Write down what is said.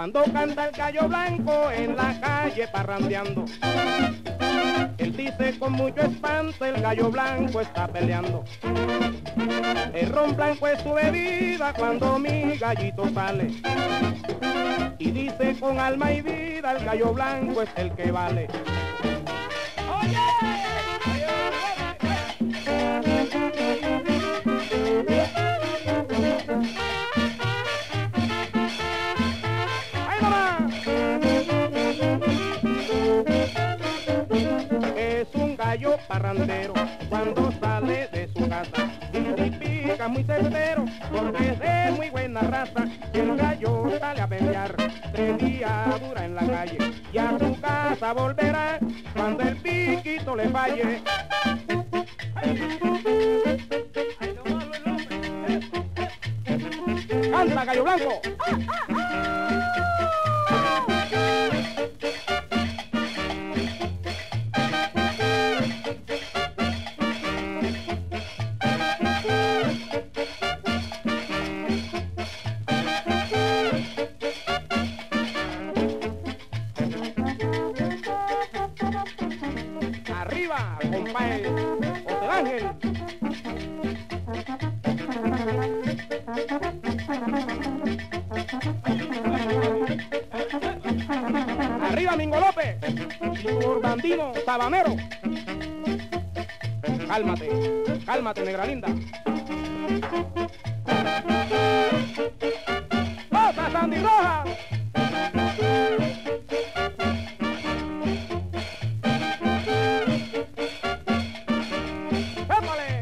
Cuando canta el gallo blanco en la calle parrandeando, él dice con mucho espanto el gallo blanco está peleando. El ron blanco es su bebida cuando mi gallito sale, y dice con alma y vida el gallo blanco es el que vale. ¡Oye! ¡Ahí nomás! Es un gallo parrandero cuando sale de su casa, y pica muy certero porque es de muy buena raza. Y el gallo sale a pelear 3 días dura en la calle, y a su casa volverá cuando el piquito le falle. ¡Canta, gallo blanco! Arriba, compadre, José Ángel. Arriba, Mingo López, Urbandino Sabanero. Cálmate, cálmate, negra linda. ¡Otra, Sandy Roja! ¡Épale!